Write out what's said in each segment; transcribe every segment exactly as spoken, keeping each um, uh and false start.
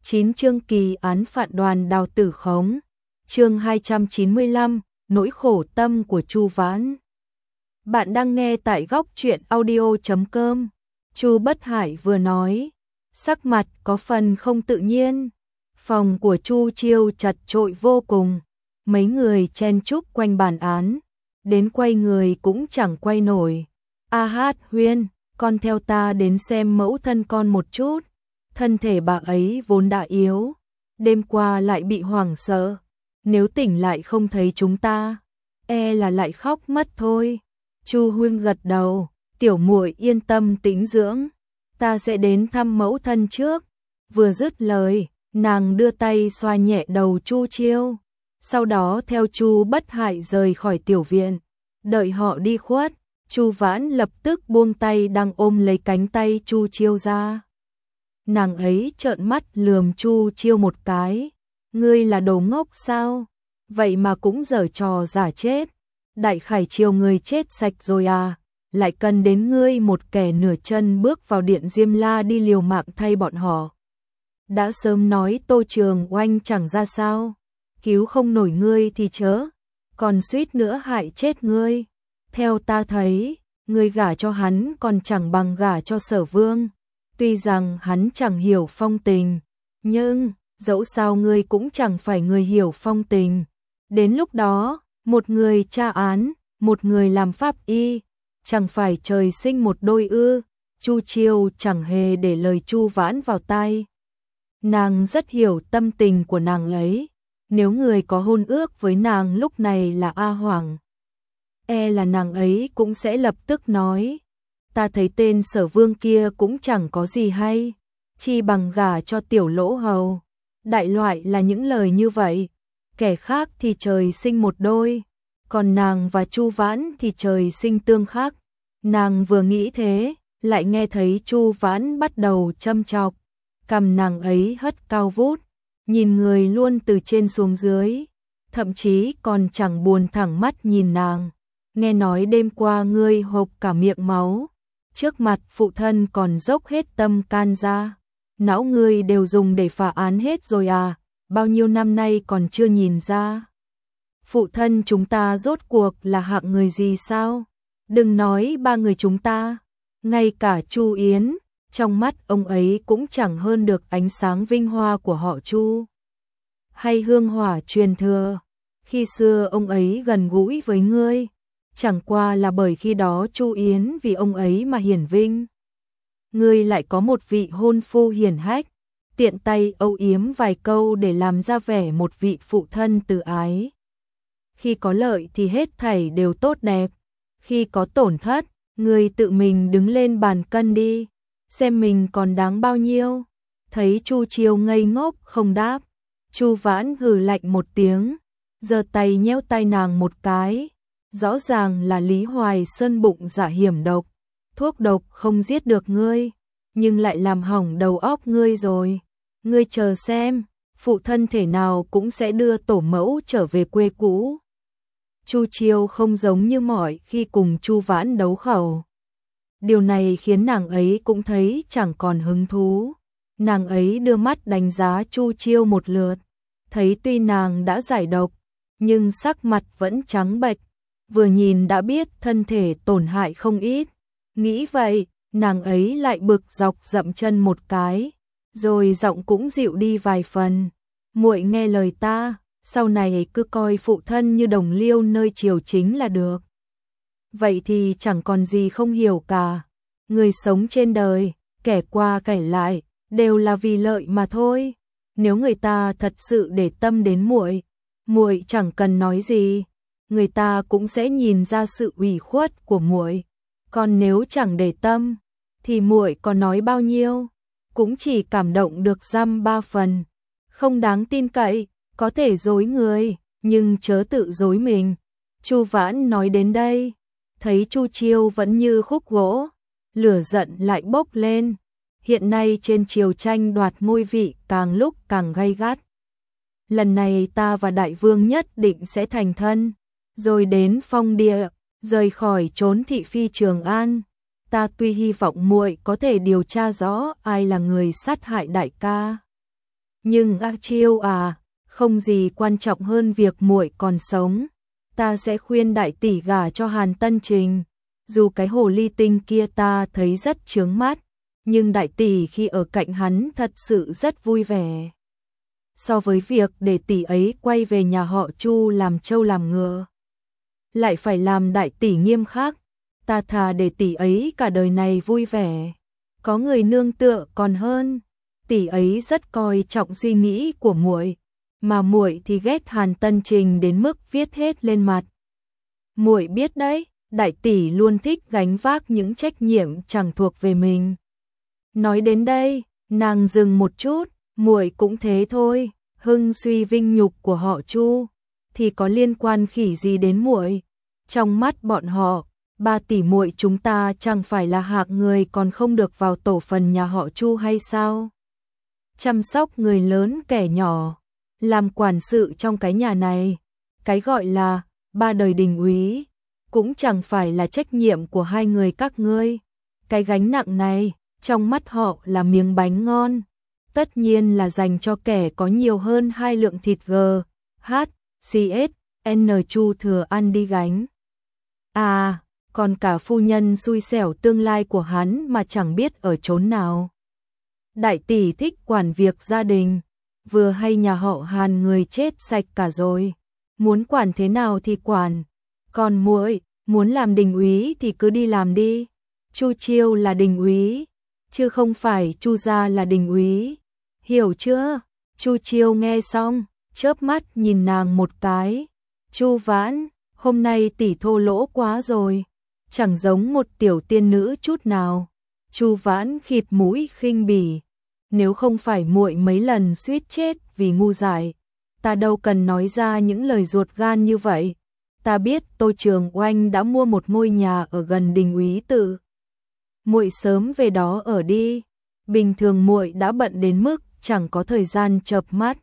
chín chương kỳ án phạt Đoàn Đào tử khống. Chương hai trăm chín mươi lăm, nỗi khổ tâm của Chu Vãn. Bạn đang nghe tại góc truyện audio chấm com. Chu Bất Hải vừa nói, sắc mặt có phần không tự nhiên. Phòng của Chu Chiêu chật chội vô cùng, mấy người chen chúc quanh bàn án, đến quay người cũng chẳng quay nổi. A Hát Huyên, con theo ta đến xem mẫu thân con một chút. Thân thể bà ấy vốn đã yếu, đêm qua lại bị hoảng sợ, nếu tỉnh lại không thấy chúng ta, e là lại khóc mất thôi. Chu Huyên gật đầu, tiểu muội yên tâm tĩnh dưỡng, ta sẽ đến thăm mẫu thân trước. Vừa dứt lời, nàng đưa tay xoa nhẹ đầu Chu Chiêu, sau đó theo Chu Bất Hải rời khỏi tiểu viện. Đợi họ đi khuất, Chu Vãn lập tức buông tay đang ôm lấy cánh tay Chu Chiêu ra. Nàng ấy trợn mắt lườm Chu Chiêu một cái, ngươi là đồ ngốc sao? Vậy mà cũng giở trò giả chết. Đại Khải Triều người chết sạch rồi à? Lại cần đến ngươi một kẻ nửa chân bước vào điện Diêm La đi liều mạng thay bọn họ. Đã sớm nói Tô Trường Oanh chẳng ra sao, cứu không nổi ngươi thì chớ, còn suýt nữa hại chết ngươi. Theo ta thấy, ngươi gả cho hắn còn chẳng bằng gả cho Sở Vương. Tuy rằng hắn chẳng hiểu phong tình, nhưng dẫu sao ngươi cũng chẳng phải người hiểu phong tình. Đến lúc đó, một người tra án, một người làm pháp y, chẳng phải trời sinh một đôi ư? Chu Chiêu chẳng hề để lời Chu Vãn vào tai. Nàng rất hiểu tâm tình của nàng ấy, nếu người có hôn ước với nàng lúc này là A Hoàng, e là nàng ấy cũng sẽ lập tức nói, ta thấy tên Sở Vương kia cũng chẳng có gì hay, chi bằng gả cho tiểu lỗ hầu. Đại loại là những lời như vậy, kẻ khác thì trời sinh một đôi, còn nàng và Chu Vãn thì trời sinh tương khắc. Nàng vừa nghĩ thế, lại nghe thấy Chu Vãn bắt đầu châm chọc, cằm nàng ấy hất cao vút, nhìn người luôn từ trên xuống dưới, thậm chí còn chẳng buồn thẳng mắt nhìn nàng. Nghe nói đêm qua ngươi hộc cả miệng máu, trước mặt phụ thân còn dốc hết tâm can ra, não ngươi đều dùng để phá án hết rồi à? Bao nhiêu năm nay còn chưa nhìn ra phụ thân chúng ta rốt cuộc là hạng người gì sao? Đừng nói ba người chúng ta, ngay cả Chu Yến, trong mắt ông ấy cũng chẳng hơn được ánh sáng vinh hoa của họ Chu hay hương hỏa truyền thừa. Khi xưa ông ấy gần gũi với ngươi, chẳng qua là bởi khi đó Chu Yến vì ông ấy mà hiển vinh. Ngươi lại có một vị hôn phu hiển hách, tiện tay âu yếm vài câu để làm ra vẻ một vị phụ thân từ ái. Khi có lợi thì hết thảy đều tốt đẹp, khi có tổn thất, ngươi tự mình đứng lên bàn cân đi, xem mình còn đáng bao nhiêu. Thấy Chu Chiêu ngây ngốc không đáp, Chu Vãn hừ lạnh một tiếng, giơ tay nhéo tay nàng một cái. Rõ ràng là Lý Hoài Sơn bụng dạ hiểm độc, thuốc độc không giết được ngươi, nhưng lại làm hỏng đầu óc ngươi rồi. Ngươi chờ xem, phụ thân thể nào cũng sẽ đưa tổ mẫu trở về quê cũ. Chu Chiêu không giống như mọi khi cùng Chu Vãn đấu khẩu. Điều này khiến nàng ấy cũng thấy chẳng còn hứng thú. Nàng ấy đưa mắt đánh giá Chu Chiêu một lượt, thấy tuy nàng đã giải độc, nhưng sắc mặt vẫn trắng bệch, vừa nhìn đã biết thân thể tổn hại không ít. Nghĩ vậy, nàng ấy lại bực dọc dậm chân một cái, rồi giọng cũng dịu đi vài phần. Muội nghe lời ta, sau này cứ coi phụ thân như đồng liêu nơi triều chính là được. Vậy thì chẳng còn gì không hiểu cả. Người sống trên đời, kẻ qua kẻ lại, đều là vì lợi mà thôi. Nếu người ta thật sự để tâm đến muội, muội chẳng cần nói gì, người ta cũng sẽ nhìn ra sự ủy khuất của muội. Còn nếu chẳng để tâm, thì muội có nói bao nhiêu, cũng chỉ cảm động được dăm ba phần. Không đáng tin cậy, có thể dối người, nhưng chớ tự dối mình. Chu Vãn nói đến đây, thấy Chu Chiêu vẫn như khúc gỗ, lửa giận lại bốc lên. Hiện nay trên triều tranh đoạt ngôi vị càng lúc càng gay gắt. Lần này ta và đại vương nhất định sẽ thành thân, rồi đến phong địa, rời khỏi trốn thị phi Trường An. Ta tuy hy vọng muội có thể điều tra rõ ai là người sát hại đại ca, Nhưng A Chiêu à, không gì quan trọng hơn việc muội còn sống. Ta sẽ khuyên đại tỷ gả cho Hàn Tân Trình. Dù cái hồ ly tinh kia ta thấy rất chướng mắt, nhưng đại tỷ khi ở cạnh hắn thật sự rất vui vẻ. So với việc để tỷ ấy quay về nhà họ Chu làm trâu làm ngựa, lại phải làm đại tỷ nghiêm khắc, ta thà để tỷ ấy cả đời này vui vẻ, có người nương tựa còn hơn. Tỷ ấy rất coi trọng suy nghĩ của muội, mà muội thì ghét Hàn Tân Trình đến mức viết hết lên mặt. Muội biết đấy, đại tỷ luôn thích gánh vác những trách nhiệm chẳng thuộc về mình. Nói đến đây, nàng dừng một chút, muội cũng thế thôi, hưng suy vinh nhục của họ Chu thì có liên quan khỉ gì đến muội? Trong mắt bọn họ, ba tỷ muội chúng ta chẳng phải là hạng người còn không được vào tổ phần nhà họ Chu hay sao? Chăm sóc người lớn kẻ nhỏ, làm quản sự trong cái nhà này, cái gọi là ba đời đình úy, cũng chẳng phải là trách nhiệm của hai người các ngươi. Cái gánh nặng này, trong mắt họ là miếng bánh ngon, tất nhiên là dành cho kẻ có nhiều hơn hai lượng thịt G, H, C S, N Chu thừa ăn đi gánh. À, còn cả phu nhân xui xẻo tương lai của hắn mà chẳng biết ở chốn nào. Đại tỷ thích quản việc gia đình, vừa hay nhà họ Hàn người chết sạch cả rồi, muốn quản thế nào thì quản, còn muội muốn làm đình úy thì cứ đi làm đi. Chu Chiêu là đình úy, chứ không phải Chu gia là đình úy, hiểu chưa? Chu Chiêu nghe xong, chớp mắt nhìn nàng một cái. Chu Vãn, hôm nay tỷ thô lỗ quá rồi, chẳng giống một tiểu tiên nữ chút nào. Chu Vãn khịt mũi khinh bỉ, nếu không phải muội mấy lần suýt chết vì ngu dại, ta đâu cần nói ra những lời ruột gan như vậy. Ta biết Tô Trường Oanh đã mua một ngôi nhà ở gần đình úy tự. Muội sớm về đó ở đi, bình thường muội đã bận đến mức chẳng có thời gian chợp mắt.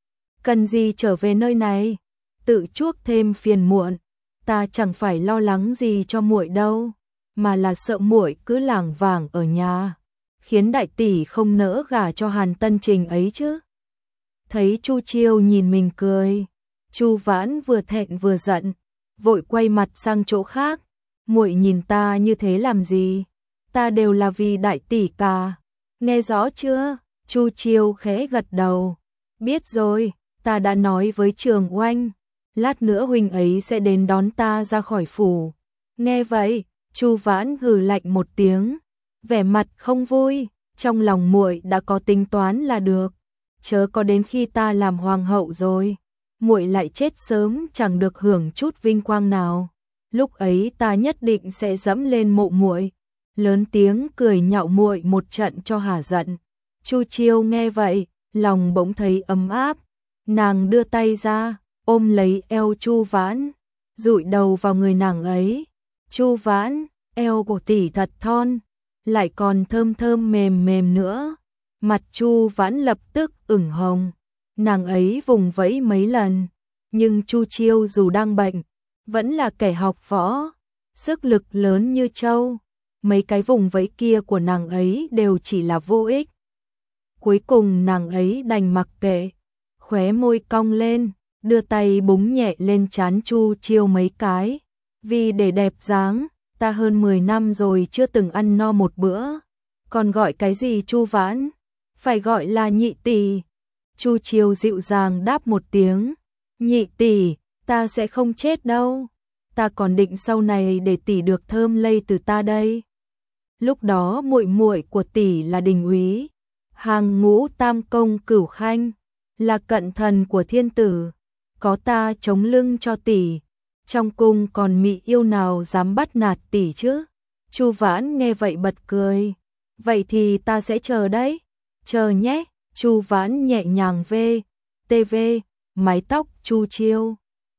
Cần gì trở về nơi này, tự chuốc thêm phiền muộn. Ta chẳng phải lo lắng gì cho muội đâu, mà là sợ muội cứ lảng vảng ở nhà, khiến đại tỷ không nỡ gả cho Hàn Tân Trình ấy chứ. Thấy Chu Chiêu nhìn mình cười, Chu Vãn vừa thẹn vừa giận, vội quay mặt sang chỗ khác. Muội nhìn ta như thế làm gì? Ta đều là vì đại tỷ cả. Nghe rõ chưa? Chu Chiêu khẽ gật đầu. Biết rồi, ta đã nói với Trường Oanh, lát nữa huynh ấy sẽ đến đón ta ra khỏi phủ. Nghe vậy, Chu Vãn hừ lạnh một tiếng, vẻ mặt không vui, trong lòng muội đã có tính toán là được, chớ có đến khi ta làm hoàng hậu rồi, muội lại chết sớm chẳng được hưởng chút vinh quang nào. Lúc ấy ta nhất định sẽ dẫm lên mộ muội, lớn tiếng cười nhạo muội một trận cho hả giận. Chu Chiêu nghe vậy, lòng bỗng thấy ấm áp, nàng đưa tay ra, ôm lấy eo Chu Vãn, dụi đầu vào người nàng ấy. Chu Vãn, eo của tỷ thật thon, lại còn thơm thơm mềm mềm nữa. Mặt Chu Vãn lập tức ửng hồng, nàng ấy vùng vẫy mấy lần, nhưng Chu Chiêu dù đang bệnh, vẫn là kẻ học võ, sức lực lớn như trâu, mấy cái vùng vẫy kia của nàng ấy đều chỉ là vô ích. Cuối cùng nàng ấy đành mặc kệ, khóe môi cong lên, đưa tay búng nhẹ lên trán Chu Chiêu mấy cái. Vì để đẹp dáng, ta hơn mười năm rồi chưa từng ăn no một bữa, còn gọi cái gì Chu Vãn, phải gọi là nhị tỷ. Chu Chiêu dịu dàng đáp một tiếng, nhị tỷ, ta sẽ không chết đâu, ta còn định sau này để tỷ được thơm lây từ ta đây. Lúc đó muội muội của tỷ là đình úy, hàng ngũ tam công cửu khanh, là cận thần của thiên tử, có ta chống lưng cho tỷ, trong cung còn mị yêu nào dám bắt nạt tỷ chứ. Chu Vãn nghe vậy bật cười, vậy thì ta sẽ chờ đấy, chờ nhé. Chu Vãn nhẹ nhàng vê, tê vê, mái tóc Chu Chiêu,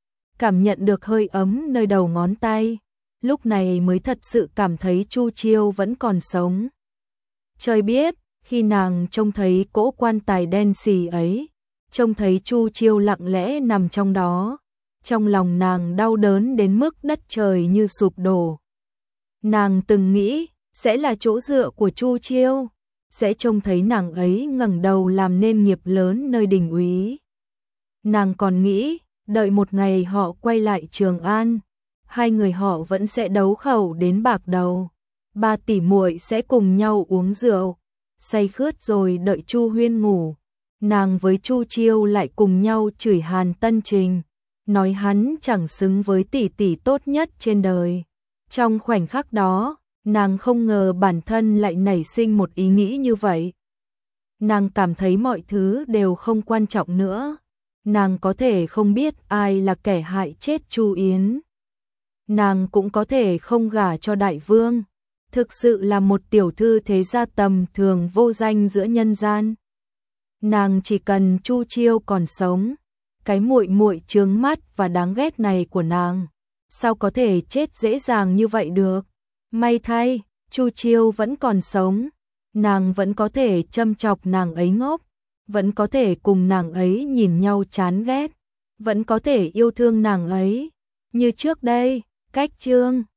cảm nhận được hơi ấm nơi đầu ngón tay, lúc này mới thật sự cảm thấy Chu Chiêu vẫn còn sống. Trời biết, khi nàng trông thấy cỗ quan tài đen xì ấy, trông thấy Chu Chiêu lặng lẽ nằm trong đó, trong lòng nàng đau đớn đến mức đất trời như sụp đổ. Nàng từng nghĩ sẽ là chỗ dựa của Chu Chiêu, sẽ trông thấy nàng ấy ngẩng đầu làm nên nghiệp lớn nơi đình úy. Nàng còn nghĩ, đợi một ngày họ quay lại Trường An, hai người họ vẫn sẽ đấu khẩu đến bạc đầu. Ba tỷ muội sẽ cùng nhau uống rượu, say khướt rồi đợi Chu Huyên ngủ. Nàng với Chu Chiêu lại cùng nhau chửi Hàn Tân Trình, nói hắn chẳng xứng với tỷ tỷ tốt nhất trên đời. Trong khoảnh khắc đó, nàng không ngờ bản thân lại nảy sinh một ý nghĩ như vậy. Nàng cảm thấy mọi thứ đều không quan trọng nữa. Nàng có thể không biết ai là kẻ hại chết Chu Yến. Nàng cũng có thể không gả cho đại vương. Thực sự là một tiểu thư thế gia tầm thường vô danh giữa nhân gian. Nàng chỉ cần Chu Chiêu còn sống, cái muội muội chướng mắt và đáng ghét này của nàng, sao có thể chết dễ dàng như vậy được. May thay, Chu Chiêu vẫn còn sống, nàng vẫn có thể châm chọc nàng ấy ngốc, vẫn có thể cùng nàng ấy nhìn nhau chán ghét, vẫn có thể yêu thương nàng ấy. Như trước đây, cách chương